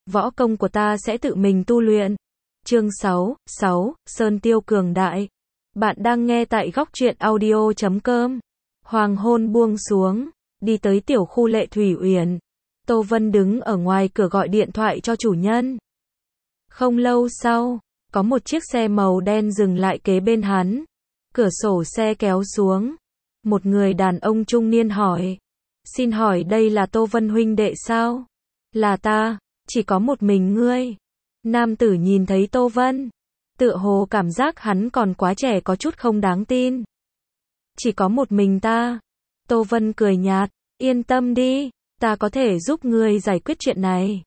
võ công của ta sẽ tự mình tu luyện. Chương 6, Sơn Tiêu cường đại. Bạn đang nghe tại góc truyện audio.com. Hoàng hôn buông xuống, đi tới tiểu khu Lệ Thủy Uyển. Tô Vân đứng ở ngoài cửa gọi điện thoại cho chủ nhân. Không lâu sau, có một chiếc xe màu đen dừng lại kế bên hắn. Cửa sổ xe kéo xuống. Một người đàn ông trung niên hỏi. Xin hỏi đây là Tô Vân huynh đệ sao? Là ta, chỉ có một mình ngươi. Nam tử nhìn thấy Tô Vân. Tựa hồ cảm giác hắn còn quá trẻ có chút không đáng tin. Chỉ có một mình ta. Tô Vân cười nhạt. Yên tâm đi, ta có thể giúp ngươi giải quyết chuyện này.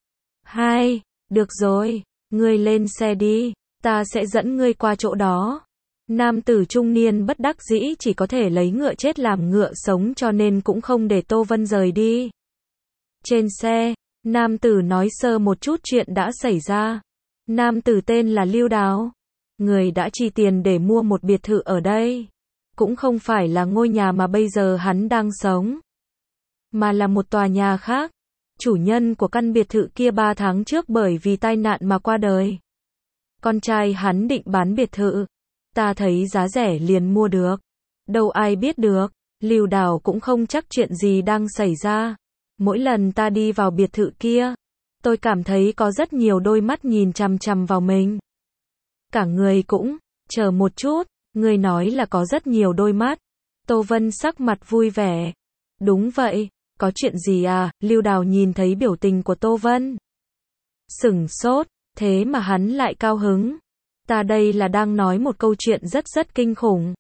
Được rồi, ngươi lên xe đi, ta sẽ dẫn ngươi qua chỗ đó. Nam tử trung niên bất đắc dĩ chỉ có thể lấy ngựa chết làm ngựa sống cho nên cũng không để Tô Vân rời đi. Trên xe, nam tử nói sơ một chút chuyện đã xảy ra. Nam tử tên là Lưu Đào. Người đã chi tiền để mua một biệt thự ở đây. Cũng không phải là ngôi nhà mà bây giờ hắn đang sống, mà là một tòa nhà khác. Chủ nhân của căn biệt thự kia 3 tháng trước bởi vì tai nạn mà qua đời. Con trai hắn định bán biệt thự. Ta thấy giá rẻ liền mua được. Đâu ai biết được, Lưu Đào cũng không chắc chuyện gì đang xảy ra. Mỗi lần ta đi vào biệt thự kia, tôi cảm thấy có rất nhiều đôi mắt nhìn chằm chằm vào mình. Cả người cũng, chờ một chút, người nói là có rất nhiều đôi mắt. Tô Vân sắc mặt vui vẻ. Đúng vậy, có chuyện gì à? Lưu Đào nhìn thấy biểu tình của Tô Vân. Sửng sốt, thế mà hắn lại cao hứng. Ta đây là đang nói một câu chuyện rất kinh khủng.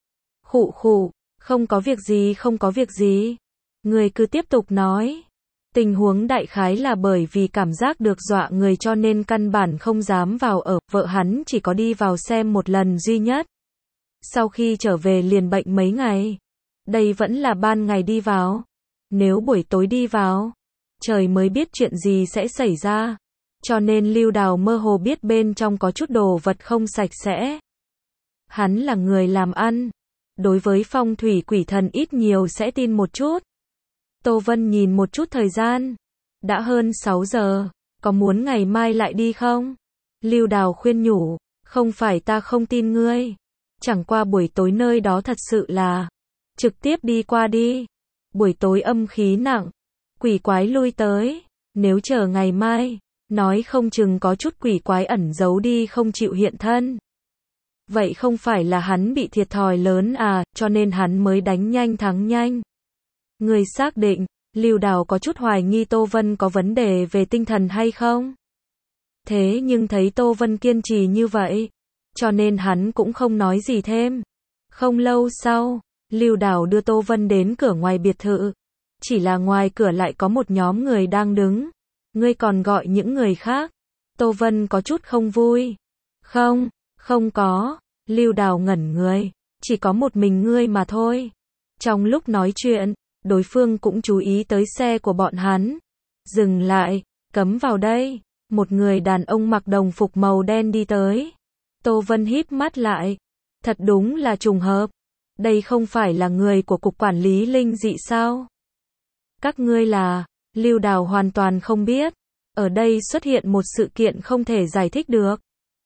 Khụ, không có việc gì. Người cứ tiếp tục nói. Tình huống đại khái là bởi vì cảm giác được dọa người cho nên căn bản không dám vào ở, vợ hắn chỉ có đi vào xem một lần duy nhất. Sau khi trở về liền bệnh mấy ngày. Đây vẫn là ban ngày đi vào. Nếu buổi tối đi vào, trời mới biết chuyện gì sẽ xảy ra. Cho nên Lưu Đào mơ hồ biết bên trong có chút đồ vật không sạch sẽ. Hắn là người làm ăn. Đối với phong thủy quỷ thần ít nhiều sẽ tin một chút. Tô Vân nhìn một chút thời gian. Đã hơn 6 giờ, có muốn ngày mai lại đi không? Lưu Đào khuyên nhủ, không phải ta không tin ngươi. Chẳng qua buổi tối nơi đó thật sự là, trực tiếp đi qua đi. Buổi tối âm khí nặng, quỷ quái lui tới. Nếu chờ ngày mai, nói không chừng có chút quỷ quái ẩn giấu đi không chịu hiện thân. Vậy không phải là hắn bị thiệt thòi lớn à, cho nên hắn mới đánh nhanh thắng nhanh. Người xác định, Lưu Đào có chút hoài nghi Tô Vân có vấn đề về tinh thần hay không? Thế nhưng thấy Tô Vân kiên trì như vậy, cho nên hắn cũng không nói gì thêm. Không lâu sau, Lưu Đào đưa Tô Vân đến cửa ngoài biệt thự. Chỉ là ngoài cửa lại có một nhóm người đang đứng. Ngươi còn gọi những người khác. Tô Vân có chút không vui. Không có. Lưu Đào ngẩn người. Chỉ có một mình ngươi mà thôi. Trong lúc nói chuyện, đối phương cũng chú ý tới xe của bọn hắn. Dừng lại, cấm vào đây. Một người đàn ông mặc đồng phục màu đen đi tới. Tô Vân híp mắt lại. Thật đúng là trùng hợp. Đây không phải là người của cục quản lý linh dị sao? Các ngươi là? Lưu Đào hoàn toàn không biết. Ở đây xuất hiện một sự kiện không thể giải thích được.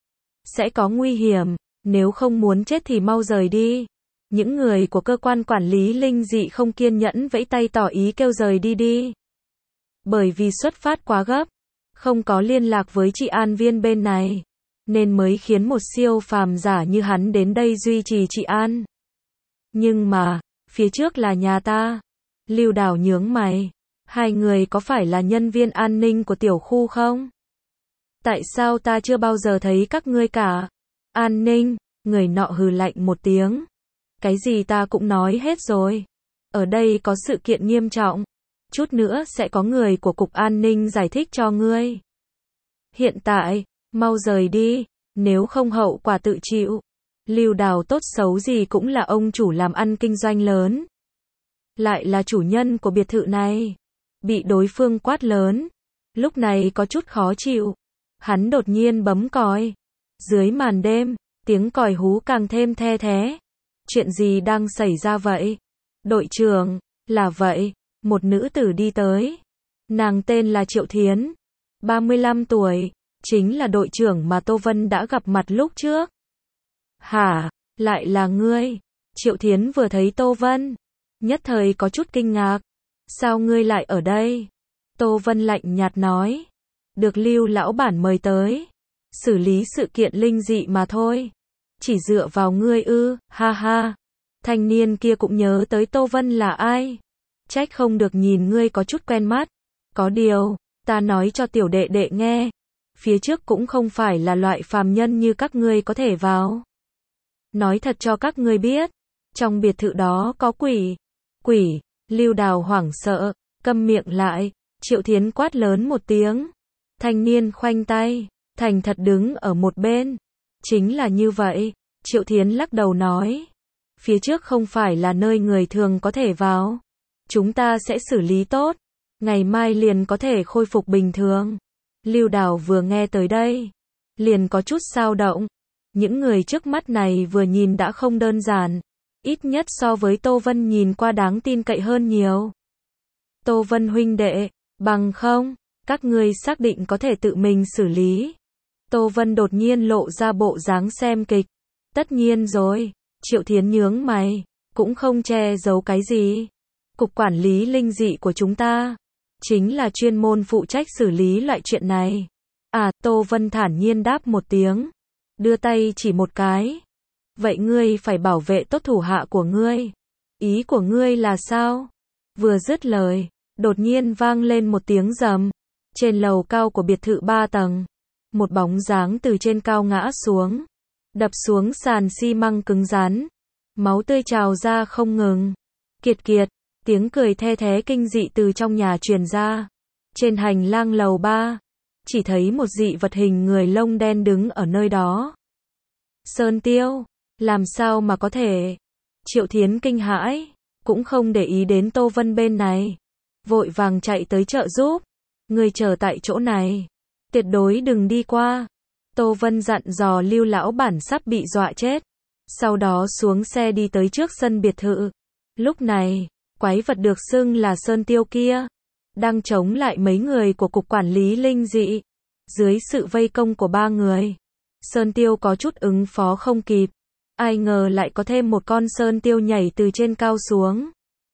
Sẽ có nguy hiểm. Nếu không muốn chết thì mau rời đi. Những người của cơ quan quản lý linh dị không kiên nhẫn vẫy tay tỏ ý kêu rời đi. Bởi vì xuất phát quá gấp, không có liên lạc với trị an viên bên này, nên mới khiến một siêu phàm giả như hắn đến đây duy trì trị an. Nhưng mà, phía trước là nhà ta. Lưu Đào nhướng mày. Hai người có phải là nhân viên an ninh của tiểu khu không? Tại sao ta chưa bao giờ thấy các ngươi cả? An ninh, người nọ hừ lạnh một tiếng. Cái gì ta cũng nói hết rồi. Ở đây có sự kiện nghiêm trọng. Chút nữa sẽ có người của cục an ninh giải thích cho ngươi. Hiện tại, mau rời đi, nếu không hậu quả tự chịu. Lưu Đào tốt xấu gì cũng là ông chủ làm ăn kinh doanh lớn. Lại là chủ nhân của biệt thự này. Bị đối phương quát lớn. Lúc này có chút khó chịu. Hắn đột nhiên bấm còi. Dưới màn đêm, tiếng còi hú càng thêm the thé. Chuyện gì đang xảy ra vậy? Đội trưởng, là vậy. Một nữ tử đi tới. Nàng tên là Triệu Thiến. 35 tuổi, chính là đội trưởng mà Tô Vân đã gặp mặt lúc trước. Hả, lại là ngươi? Triệu Thiến vừa thấy Tô Vân, nhất thời có chút kinh ngạc. Sao ngươi lại ở đây? Tô Vân lạnh nhạt nói. Được Lưu lão bản mời tới. Xử lý sự kiện linh dị mà thôi. Chỉ dựa vào ngươi ư, ha ha. Thanh niên kia cũng nhớ tới Tô Vân là ai. Trách không được nhìn ngươi có chút quen mắt. Có điều, ta nói cho tiểu đệ đệ nghe. Phía trước cũng không phải là loại phàm nhân như các ngươi có thể vào. Nói thật cho các ngươi biết. Trong biệt thự đó có quỷ. Quỷ, Lưu Đào hoảng sợ, câm miệng lại. Triệu Thiến quát lớn một tiếng. Thanh niên khoanh tay, thành thật đứng ở một bên. Chính là như vậy, Triệu Thiến lắc đầu nói. Phía trước không phải là nơi người thường có thể vào. Chúng ta sẽ xử lý tốt. Ngày mai liền có thể khôi phục bình thường. Lưu Đào vừa nghe tới đây, liền có chút xao động. Những người trước mắt này vừa nhìn đã không đơn giản. Ít nhất so với Tô Vân nhìn qua đáng tin cậy hơn nhiều. Tô Vân huynh đệ, bằng không, các ngươi xác định có thể tự mình xử lý. Tô Vân đột nhiên lộ ra bộ dáng xem kịch. Tất nhiên rồi, Triệu Thiến nhướng mày, cũng không che giấu cái gì. Cục quản lý linh dị của chúng ta, chính là chuyên môn phụ trách xử lý loại chuyện này. À, Tô Vân thản nhiên đáp một tiếng, đưa tay chỉ một cái. Vậy ngươi phải bảo vệ tốt thủ hạ của ngươi. Ý của ngươi là sao? Vừa dứt lời, đột nhiên vang lên một tiếng rầm. Trên lầu cao của biệt thự 3 tầng, một bóng dáng từ trên cao ngã xuống, đập xuống sàn xi măng cứng rắn. Máu tươi trào ra không ngừng. Kiệt kiệt, tiếng cười the thé kinh dị từ trong nhà truyền ra. Trên hành lang lầu 3, chỉ thấy một dị vật hình người lông đen đứng ở nơi đó. Sơn Tiêu, làm sao mà có thể? Triệu Thiến kinh hãi, cũng không để ý đến Tô Vân bên này, vội vàng chạy tới trợ giúp. Ngươi chờ tại chỗ này, tuyệt đối đừng đi qua. Tô Vân dặn dò Lưu lão bản sắp bị dọa chết. Sau đó xuống xe đi tới trước sân biệt thự. Lúc này, quái vật được xưng là Sơn Tiêu kia, đang chống lại mấy người của cục quản lý linh dị. Dưới sự vây công của 3 người, Sơn Tiêu có chút ứng phó không kịp. Ai ngờ lại có thêm một con Sơn Tiêu nhảy từ trên cao xuống.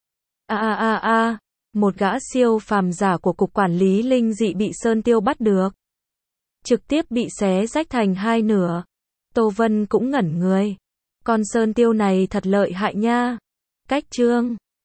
Một gã siêu phàm giả của cục quản lý linh dị bị Sơn Tiêu bắt được, trực tiếp bị xé rách thành 2 nửa. Tô Vân cũng ngẩn người. Con Sơn Tiêu này thật lợi hại nha. Cách chương